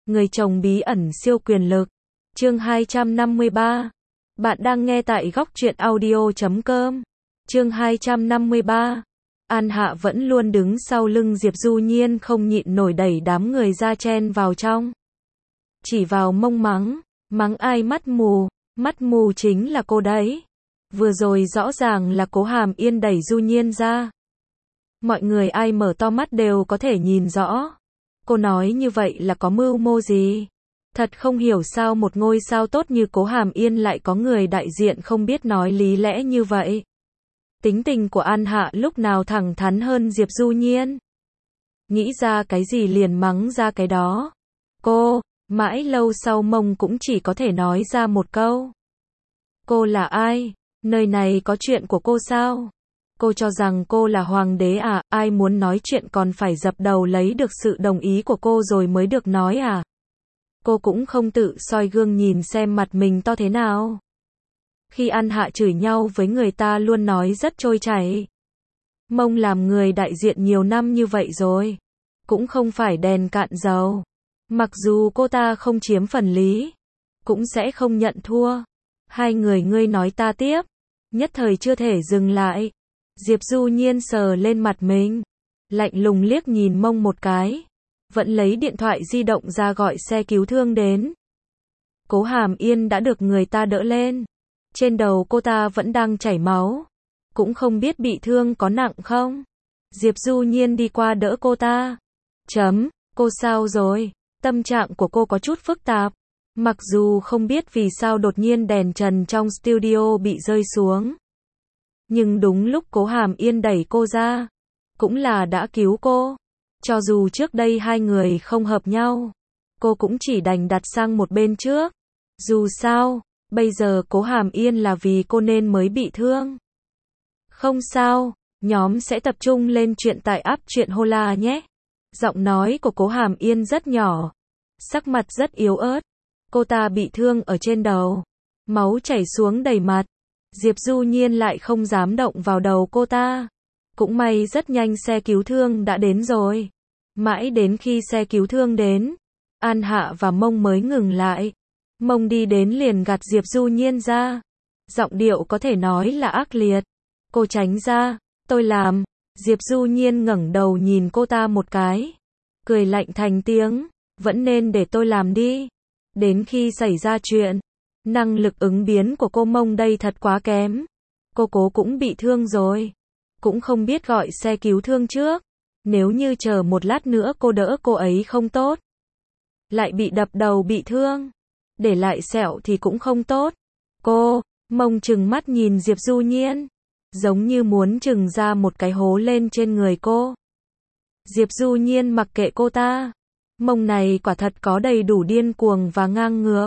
Người chồng bí ẩn siêu quyền lực. Chương 253. Bạn đang nghe tại góc truyện audio.com. Chương 253. An Hạ vẫn luôn đứng sau lưng Diệp Du Nhiên, không nhịn nổi đẩy đám người ra chen vào trong. Chỉ vào mông mắng, mắng ai mắt mù chính là cô đấy. Vừa rồi rõ ràng là Cố Hàm Yên đẩy Du Nhiên ra. Mọi người ai mở to mắt đều có thể nhìn rõ. Cô nói như vậy là có mưu mô gì? Thật không hiểu sao một ngôi sao tốt như Cố Hàm Yên lại có người đại diện không biết nói lý lẽ như vậy. Tính tình của An Hạ lúc nào thẳng thắn hơn Diệp Du Nhiên. Nghĩ ra cái gì liền mắng ra cái đó. Cô, mãi lâu sau mông cũng chỉ có thể nói ra một câu. Cô là ai? Nơi này có chuyện của cô sao? Cô cho rằng cô là hoàng đế à? Ai muốn nói chuyện còn phải dập đầu lấy được sự đồng ý của cô rồi mới được nói à? Cô cũng không tự soi gương nhìn xem mặt mình to thế nào. Khi An Hạ chửi nhau với người ta luôn nói rất trôi chảy. Mông làm người đại diện nhiều năm như vậy rồi. Cũng không phải đèn cạn dầu. Mặc dù cô ta không chiếm phần lý, cũng sẽ không nhận thua. Hai người ngươi nói ta tiếp. Nhất thời chưa thể dừng lại. Diệp Du Nhiên sờ lên mặt mình. Lạnh lùng liếc nhìn mông một cái. Vẫn lấy điện thoại di động ra gọi xe cứu thương đến. Cố Hàm Yên đã được người ta đỡ lên. Trên đầu cô ta vẫn đang chảy máu. Cũng không biết bị thương có nặng không. Diệp Du Nhiên đi qua đỡ cô ta. Cô sao rồi? Tâm trạng của cô có chút phức tạp. Mặc dù không biết vì sao đột nhiên đèn trần trong studio bị rơi xuống. Nhưng đúng lúc Cố Hàm Yên đẩy cô ra, cũng là đã cứu cô. Cho dù trước đây hai người không hợp nhau, cô cũng chỉ đành đặt sang một bên trước. Dù sao, bây giờ Cố Hàm Yên là vì cô nên mới bị thương. Không sao, nhóm sẽ tập trung lên chuyện tại app truyện Hola nhé. Giọng nói của Cố Hàm Yên rất nhỏ, sắc mặt rất yếu ớt. Cô ta bị thương ở trên đầu, máu chảy xuống đầy mặt. Diệp Du Nhiên lại không dám động vào đầu cô ta. Cũng may rất nhanh xe cứu thương đã đến rồi. Mãi đến khi xe cứu thương đến, An Hạ và Mông mới ngừng lại. Mông đi đến liền gạt Diệp Du Nhiên ra. Giọng điệu có thể nói là ác liệt. Cô tránh ra, tôi làm. Diệp Du Nhiên ngẩng đầu nhìn cô ta một cái. Cười lạnh thành tiếng, vẫn nên để tôi làm đi. Đến khi xảy ra chuyện, năng lực ứng biến của cô Mông đây thật quá kém. Cô Cố cũng bị thương rồi. Cũng không biết gọi xe cứu thương trước. Nếu như chờ một lát nữa cô đỡ cô ấy không tốt. Lại bị đập đầu bị thương. Để lại sẹo thì cũng không tốt. Cô, Mông trừng mắt nhìn Diệp Du Nhiên. Giống như muốn trừng ra một cái hố lên trên người cô. Diệp Du Nhiên mặc kệ cô ta. Mông này quả thật có đầy đủ điên cuồng và ngang ngược.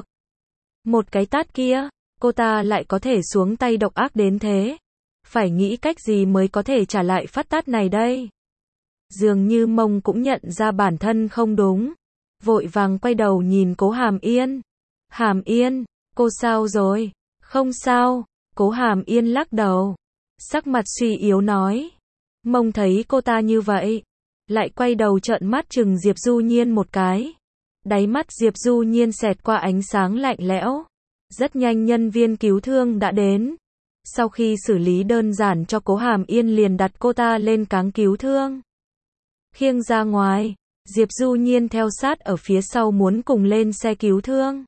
Một cái tát kia, cô ta lại có thể xuống tay độc ác đến thế. Phải nghĩ cách gì mới có thể trả lại phát tát này đây. Dường như Mông cũng nhận ra bản thân không đúng. Vội vàng quay đầu nhìn Cố Hàm Yên. Hàm Yên, cô sao rồi? Không sao. Cố Hàm Yên lắc đầu. Sắc mặt suy yếu nói. Mông thấy cô ta như vậy, lại quay đầu trợn mắt trừng Diệp Du Nhiên một cái. Đáy mắt Diệp Du Nhiên xẹt qua ánh sáng lạnh lẽo. Rất nhanh nhân viên cứu thương đã đến. Sau khi xử lý đơn giản cho Cố Hàm Yên liền đặt cô ta lên cáng cứu thương. Khiêng ra ngoài, Diệp Du Nhiên theo sát ở phía sau muốn cùng lên xe cứu thương.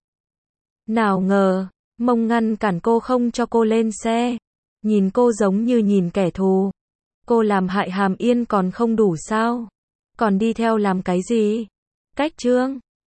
Nào ngờ, Mông ngăn cản cô không cho cô lên xe. Nhìn cô giống như nhìn kẻ thù. Cô làm hại Hàm Yên còn không đủ sao? Còn đi theo làm cái gì? Cách trương,